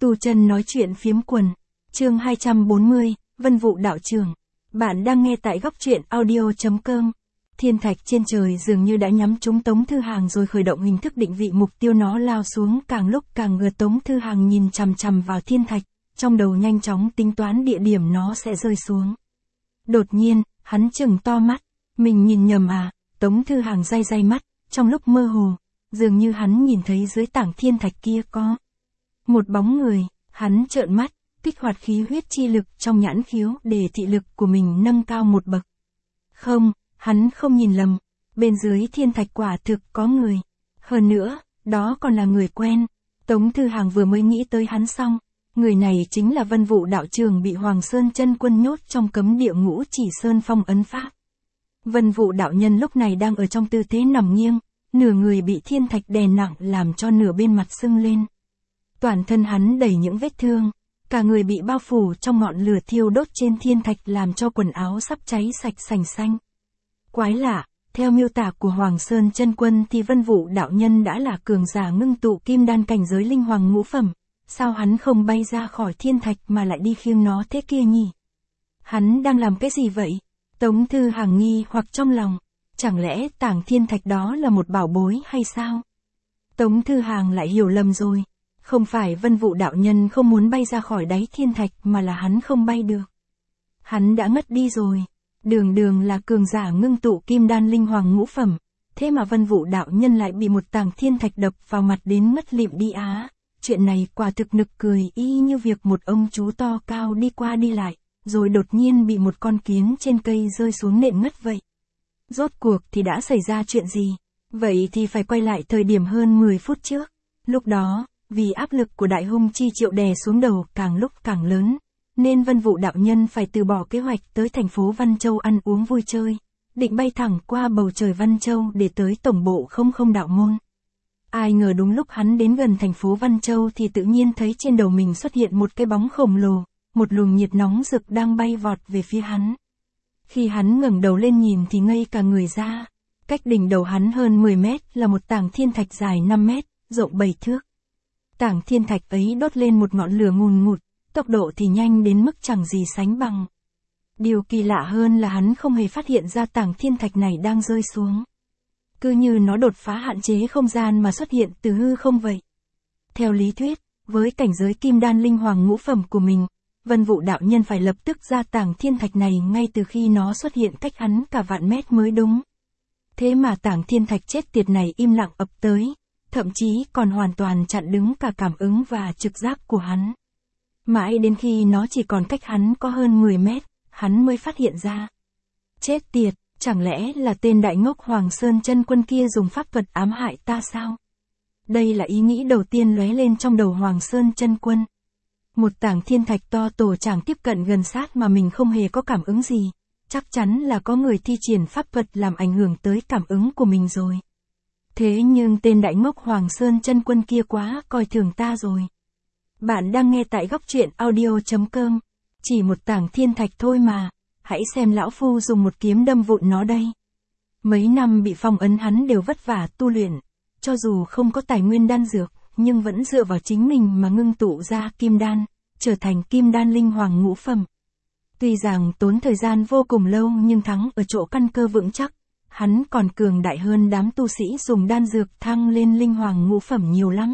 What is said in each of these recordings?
Tu chân nói chuyện phiếm quần. Chương 240, Vân Vụ đạo trưởng. Bạn đang nghe tại góc truyện audio.com. Thiên thạch trên trời dường như đã nhắm trúng Tống Thư Hàng rồi khởi động hình thức định vị mục tiêu, nó lao xuống càng lúc càng gần. Tống Thư Hàng nhìn chằm chằm vào thiên thạch, trong đầu nhanh chóng tính toán địa điểm nó sẽ rơi xuống. Đột nhiên, hắn chừng to mắt, mình nhìn nhầm à? Tống Thư Hàng day day mắt, trong lúc mơ hồ, dường như hắn nhìn thấy dưới tảng thiên thạch kia có một bóng người. Hắn trợn mắt, kích hoạt khí huyết chi lực trong nhãn khiếu để thị lực của mình nâng cao một bậc. Không, hắn không nhìn lầm, bên dưới thiên thạch quả thực có người. Hơn nữa, đó còn là người quen. Tống Thư Hàng vừa mới nghĩ tới hắn xong, người này chính là Vân Vụ đạo trưởng bị Hoàng Sơn Chân Quân nhốt trong cấm địa Ngũ Chỉ Sơn phong ấn pháp. Vân Vụ đạo nhân lúc này đang ở trong tư thế nằm nghiêng, nửa người bị thiên thạch đè nặng làm cho nửa bên mặt sưng lên. Toàn thân hắn đầy những vết thương, cả người bị bao phủ trong ngọn lửa thiêu đốt trên thiên thạch làm cho quần áo sắp cháy sạch sành xanh. Quái lạ, theo miêu tả của Hoàng Sơn Chân Quân thì Vân Vụ đạo nhân đã là cường giả ngưng tụ kim đan cảnh giới linh hoàng ngũ phẩm, sao hắn không bay ra khỏi thiên thạch mà lại đi khiêng nó thế kia nhỉ? Hắn đang làm cái gì vậy? Tống Thư Hàng nghi hoặc trong lòng, chẳng lẽ tảng thiên thạch đó là một bảo bối hay sao? Tống Thư Hàng lại hiểu lầm rồi. Không phải Vân Vụ đạo nhân không muốn bay ra khỏi đáy thiên thạch mà là hắn không bay được. Hắn đã ngất đi rồi. Đường là cường giả ngưng tụ kim đan linh hoàng ngũ phẩm. Thế mà Vân Vụ đạo nhân lại bị một tảng thiên thạch đập vào mặt đến ngất lịm đi á. Chuyện này quả thực nực cười, y như việc một ông chú to cao đi qua đi lại, rồi đột nhiên bị một con kiến trên cây rơi xuống nện ngất vậy. Rốt cuộc thì đã xảy ra chuyện gì? Vậy thì phải quay lại thời điểm hơn 10 phút trước. Lúc đó, vì áp lực của đại hung chi triệu đè xuống đầu càng lúc càng lớn, nên Vân Vụ đạo nhân phải từ bỏ kế hoạch tới thành phố Văn Châu ăn uống vui chơi, định bay thẳng qua bầu trời Văn Châu để tới tổng bộ không đạo môn. Ai ngờ đúng lúc hắn đến gần thành phố Văn Châu thì tự nhiên thấy trên đầu mình xuất hiện một cái bóng khổng lồ, một luồng nhiệt nóng rực đang bay vọt về phía hắn. Khi hắn ngẩng đầu lên nhìn thì ngây cả người ra, cách đỉnh đầu hắn hơn 10 mét là một tảng thiên thạch dài 5 mét, rộng 7 thước. Tảng thiên thạch ấy đốt lên một ngọn lửa ngùn ngụt, tốc độ thì nhanh đến mức chẳng gì sánh bằng. Điều kỳ lạ hơn là hắn không hề phát hiện ra tảng thiên thạch này đang rơi xuống. Cứ như nó đột phá hạn chế không gian mà xuất hiện từ hư không vậy. Theo lý thuyết, với cảnh giới kim đan linh hoàng ngũ phẩm của mình, Vân Vụ đạo nhân phải lập tức ra tảng thiên thạch này ngay từ khi nó xuất hiện cách hắn cả vạn mét mới đúng. Thế mà tảng thiên thạch chết tiệt này im lặng ập tới, thậm chí còn hoàn toàn chặn đứng cả cảm ứng và trực giác của hắn. Mãi đến khi nó chỉ còn cách hắn có hơn 10 mét, hắn mới phát hiện ra. Chết tiệt, chẳng lẽ là tên đại ngốc Hoàng Sơn Chân Quân kia dùng pháp thuật ám hại ta sao? Đây là ý nghĩ đầu tiên lóe lên trong đầu Hoàng Sơn Chân Quân. Một tảng thiên thạch to tổ chảng tiếp cận gần sát mà mình không hề có cảm ứng gì, chắc chắn là có người thi triển pháp thuật làm ảnh hưởng tới cảm ứng của mình rồi. Thế nhưng tên đại ngốc Hoàng Sơn Chân Quân kia quá coi thường ta rồi. Bạn đang nghe tại góc truyện audio.com. Chỉ một tảng thiên thạch thôi mà, hãy xem lão phu dùng một kiếm đâm vụn nó đây. Mấy năm bị phong ấn hắn đều vất vả tu luyện, cho dù không có tài nguyên đan dược, nhưng vẫn dựa vào chính mình mà ngưng tụ ra kim đan, trở thành kim đan linh hoàng ngũ phẩm. Tuy rằng tốn thời gian vô cùng lâu nhưng thắng ở chỗ căn cơ vững chắc. Hắn còn cường đại hơn đám tu sĩ dùng đan dược thăng lên linh hoàng ngũ phẩm nhiều lắm.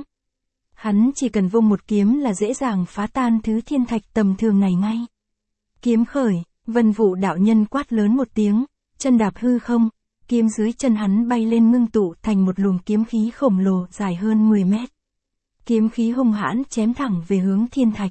Hắn chỉ cần vung một kiếm là dễ dàng phá tan thứ thiên thạch tầm thường này ngay. Kiếm khởi, Vân Vụ đạo nhân quát lớn một tiếng, chân đạp hư không, kiếm dưới chân hắn bay lên ngưng tụ thành một luồng kiếm khí khổng lồ dài hơn 10 mét. Kiếm khí hung hãn chém thẳng về hướng thiên thạch.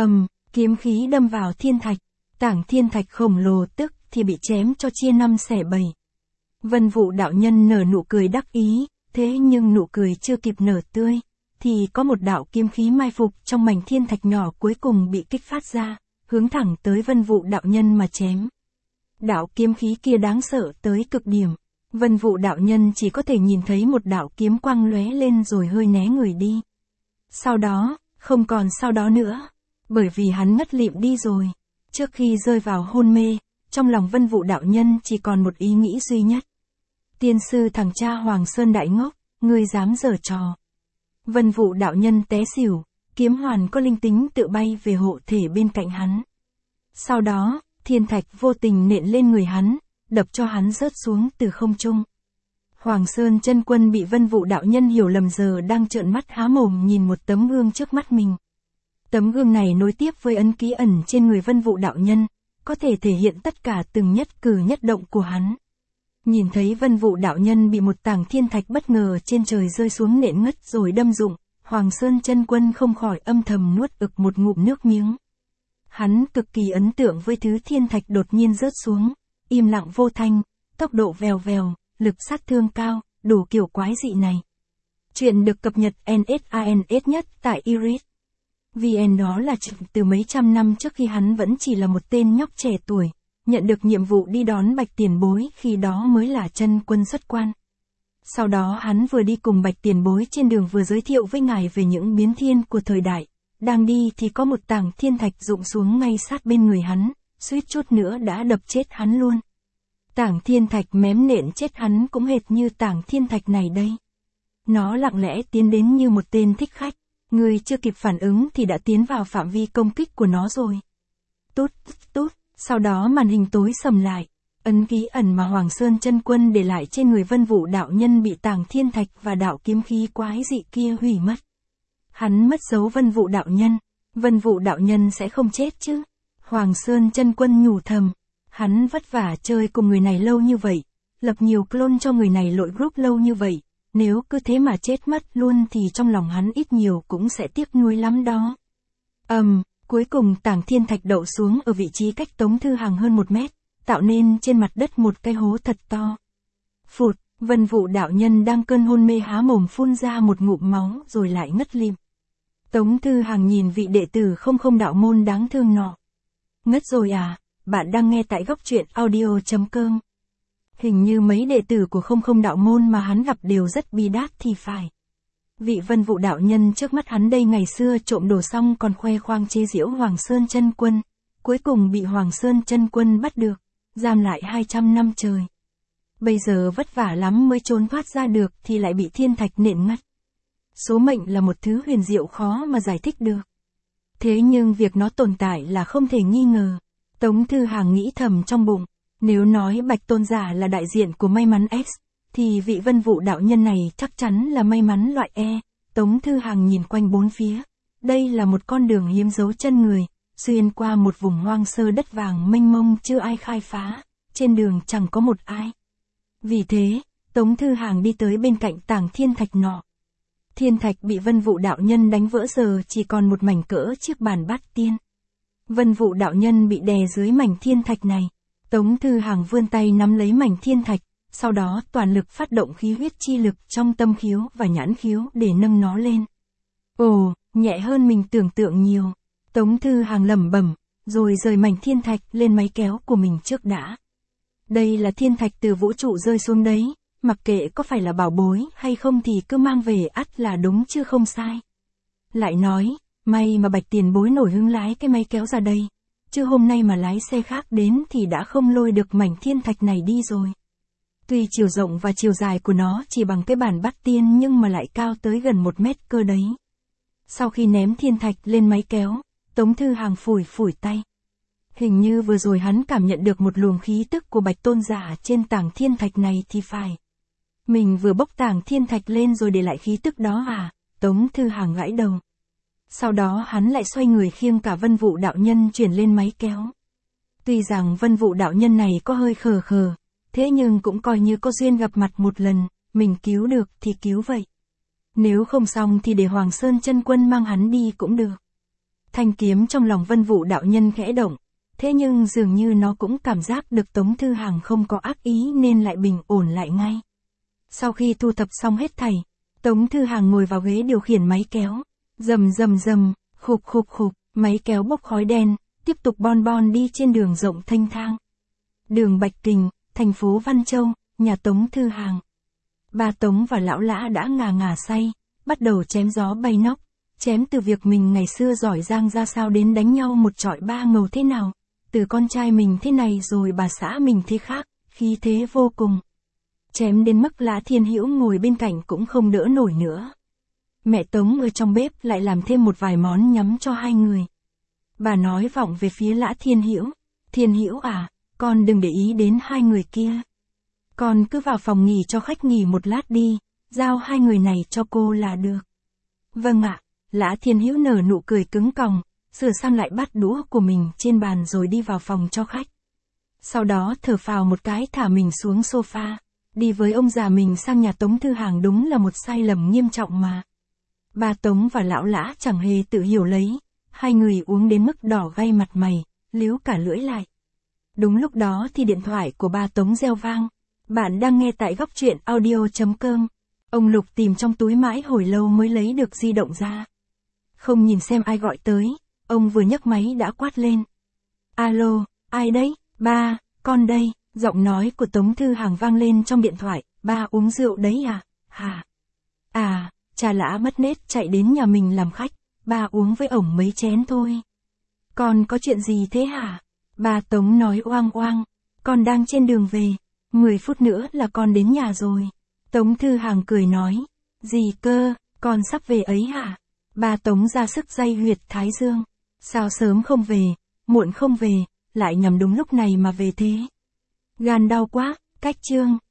Kiếm khí đâm vào thiên thạch, tảng thiên thạch khổng lồ tức thì bị chém cho chia 5 xẻ 7. Vân Vụ đạo nhân nở nụ cười đắc ý, thế nhưng nụ cười chưa kịp nở tươi, thì có một đạo kiếm khí mai phục trong mảnh thiên thạch nhỏ cuối cùng bị kích phát ra, hướng thẳng tới Vân Vụ đạo nhân mà chém. Đạo kiếm khí kia đáng sợ tới cực điểm, Vân Vụ đạo nhân chỉ có thể nhìn thấy một đạo kiếm quang lóe lên rồi hơi né người đi. Sau đó, không còn sau đó nữa, bởi vì hắn ngất lịm đi rồi. Trước khi rơi vào hôn mê, trong lòng Vân Vụ đạo nhân chỉ còn một ý nghĩ duy nhất. Tiên sư thằng cha Hoàng Sơn đại ngốc, ngươi dám giở trò. Vân Vụ đạo nhân té xỉu, kiếm hoàn có linh tính tự bay về hộ thể bên cạnh hắn. Sau đó, thiên thạch vô tình nện lên người hắn, đập cho hắn rớt xuống từ không trung. Hoàng Sơn Chân Quân bị Vân Vũ đạo nhân hiểu lầm giờ đang trợn mắt há mồm nhìn một tấm gương trước mắt mình. Tấm gương này nối tiếp với ấn ký ẩn trên người Vân Vũ đạo nhân, có thể thể hiện tất cả từng nhất cử nhất động của hắn. Nhìn thấy Vân Vũ đạo nhân bị một tảng thiên thạch bất ngờ trên trời rơi xuống nện ngất rồi đâm rụng, Hoàng Sơn Chân Quân không khỏi âm thầm nuốt ực một ngụm nước miếng. Hắn cực kỳ ấn tượng với thứ thiên thạch đột nhiên rớt xuống, im lặng vô thanh, tốc độ vèo vèo, lực sát thương cao, đủ kiểu quái dị này. Chuyện được cập nhật NSANS nhất tại Iris VN, đó là từ mấy trăm năm trước khi hắn vẫn chỉ là một tên nhóc trẻ tuổi, nhận được nhiệm vụ đi đón Bạch Tiền Bối, khi đó mới là chân quân xuất quan. Sau đó hắn vừa đi cùng Bạch Tiền Bối trên đường vừa giới thiệu với ngài về những biến thiên của thời đại. Đang đi thì có một tảng thiên thạch rụng xuống ngay sát bên người hắn, suýt chút nữa đã đập chết hắn luôn. Tảng thiên thạch mém nện chết hắn cũng hệt như tảng thiên thạch này đây. Nó lặng lẽ tiến đến như một tên thích khách, người chưa kịp phản ứng thì đã tiến vào phạm vi công kích của nó rồi. Tút, tút, sau đó màn hình tối sầm lại, ấn ký ẩn mà Hoàng Sơn Chân Quân để lại trên người Vân Vũ đạo nhân bị tảng thiên thạch và đạo kiếm khí quái dị kia hủy mất. Hắn mất dấu Vân Vũ đạo nhân, Vân Vũ đạo nhân sẽ không chết chứ? Hoàng Sơn Chân Quân nhủ thầm, hắn vất vả chơi cùng người này lâu như vậy, lập nhiều clone cho người này lội group lâu như vậy, nếu cứ thế mà chết mất luôn thì trong lòng hắn ít nhiều cũng sẽ tiếc nuối lắm đó. Cuối cùng tảng thiên thạch đậu xuống ở vị trí cách Tống Thư Hằng hơn 1 mét, tạo nên trên mặt đất một cái hố thật to. Phụt, Vân Vũ đạo nhân đang cơn hôn mê há mồm phun ra một ngụm máu rồi lại ngất lịm. Tống Thư Hằng nhìn vị đệ tử không đạo môn đáng thương nọ. Ngất rồi à? Bạn đang nghe tại góc truyện audio.com. Hình như mấy đệ tử của không đạo môn mà hắn gặp đều rất bi đát thì phải. Vị Vân Vũ đạo nhân trước mắt hắn đây ngày xưa trộm đồ xong còn khoe khoang chế giễu Hoàng Sơn Chân Quân, cuối cùng bị Hoàng Sơn Chân Quân bắt được, giam lại 200 năm trời. Bây giờ vất vả lắm mới trốn thoát ra được thì lại bị thiên thạch nện ngất. Số mệnh là một thứ huyền diệu khó mà giải thích được. Thế nhưng việc nó tồn tại là không thể nghi ngờ. Tống Thư Hằng nghĩ thầm trong bụng, nếu nói Bạch Tôn giả là đại diện của may mắn X, thì vị Vân Vũ đạo nhân này chắc chắn là may mắn loại E. Tống Thư Hằng nhìn quanh bốn phía. Đây là một con đường hiếm dấu chân người, xuyên qua một vùng hoang sơ đất vàng mênh mông chưa ai khai phá, trên đường chẳng có một ai. Vì thế, Tống Thư Hằng đi tới bên cạnh tảng thiên thạch nọ. Thiên thạch bị Vân Vũ đạo nhân đánh vỡ giờ chỉ còn một mảnh cỡ chiếc bàn bát tiên. Vân Vũ đạo nhân bị đè dưới mảnh thiên thạch này. Tống Thư Hằng vươn tay nắm lấy mảnh thiên thạch, sau đó toàn lực phát động khí huyết chi lực trong tâm khiếu và nhãn khiếu để nâng nó lên. Ồ, nhẹ hơn mình tưởng tượng nhiều. Tống Thư Hằng lẩm bẩm, rồi rời mảnh thiên thạch lên máy kéo của mình trước đã. Đây là thiên thạch từ vũ trụ rơi xuống đấy, mặc kệ có phải là bảo bối hay không thì cứ mang về ắt là đúng chứ không sai. Lại nói, may mà Bạch Tiền Bối nổi hứng lái cái máy kéo ra đây, chứ hôm nay mà lái xe khác đến thì đã không lôi được mảnh thiên thạch này đi rồi. Tuy chiều rộng và chiều dài của nó chỉ bằng cái bàn bát tiên nhưng mà lại cao tới gần 1 mét cơ đấy. Sau khi ném thiên thạch lên máy kéo, Tống Thư Hằng phủi tay. Hình như vừa rồi hắn cảm nhận được một luồng khí tức của Bạch Tôn giả trên tảng thiên thạch này thì phải. Mình vừa bốc tảng thiên thạch lên rồi để lại khí tức đó à? Tống Thư Hằng gãi đầu. Sau đó hắn lại xoay người khiêng cả Vân Vũ đạo nhân chuyển lên máy kéo. Tuy rằng Vân Vũ đạo nhân này có hơi khờ, thế nhưng cũng coi như có duyên gặp mặt một lần, mình cứu được thì cứu vậy. Nếu không xong thì để Hoàng Sơn Chân Quân mang hắn đi cũng được. Thanh kiếm trong lòng Vân Vũ đạo nhân khẽ động, thế nhưng dường như nó cũng cảm giác được Tống Thư Hằng không có ác ý nên lại bình ổn lại ngay. Sau khi thu thập xong hết thảy, Tống Thư Hằng ngồi vào ghế điều khiển máy kéo. Rầm, khục, máy kéo bốc khói đen, tiếp tục bon đi trên đường rộng thênh thang. Đường Bạch Kình, thành phố Văn Châu, nhà Tống Thư Hằng. Ba Tống và lão Lã đã ngà say, bắt đầu chém gió bay nóc, chém từ việc mình ngày xưa giỏi giang ra sao đến đánh nhau một chọi 3 ngầu thế nào, từ con trai mình thế này rồi bà xã mình thế khác, khí thế vô cùng. Chém đến mức Lã Thiên Hữu ngồi bên cạnh cũng không đỡ nổi nữa. Mẹ Tống ở trong bếp lại làm thêm một vài món nhắm cho hai người. Bà nói vọng về phía Lã Thiên Hữu. Thiên Hữu à, con đừng để ý đến hai người kia. Con cứ vào phòng nghỉ cho khách nghỉ một lát đi, giao hai người này cho cô là được. Vâng ạ, Lã Thiên Hữu nở nụ cười cứng còng, sửa sang lại bát đũa của mình trên bàn rồi đi vào phòng cho khách. Sau đó thở phào một cái thả mình xuống sofa, đi với ông già mình sang nhà Tống Thư Hàng đúng là một sai lầm nghiêm trọng mà. Bà Tống và lão Lã chẳng hề tự hiểu lấy, hai người uống đến mức đỏ gay mặt mày, líu cả lưỡi lại. Đúng lúc đó thì điện thoại của bà Tống reo vang. Bạn đang nghe tại góc truyện audio.com. Ông Lục tìm trong túi mãi hồi lâu mới lấy được di động ra. Không nhìn xem ai gọi tới, ông vừa nhấc máy đã quát lên. Alo, ai đấy? Ba, con đây. Giọng nói của Tống Thư Hàng vang lên trong điện thoại. Ba uống rượu đấy à? Hả? À, cha Lã mất nết chạy đến nhà mình làm khách. Ba uống với ổng mấy chén thôi. Con có chuyện gì thế hả? Bà Tống nói oang oang. Con đang trên đường về. 10 phút nữa là con đến nhà rồi. Tống Thư Hàng cười nói. Gì cơ, con sắp về ấy hả? Bà Tống ra sức day huyệt thái dương. Sao sớm không về, muộn không về, lại nhằm đúng lúc này mà về thế? Gan đau quá, cách chương.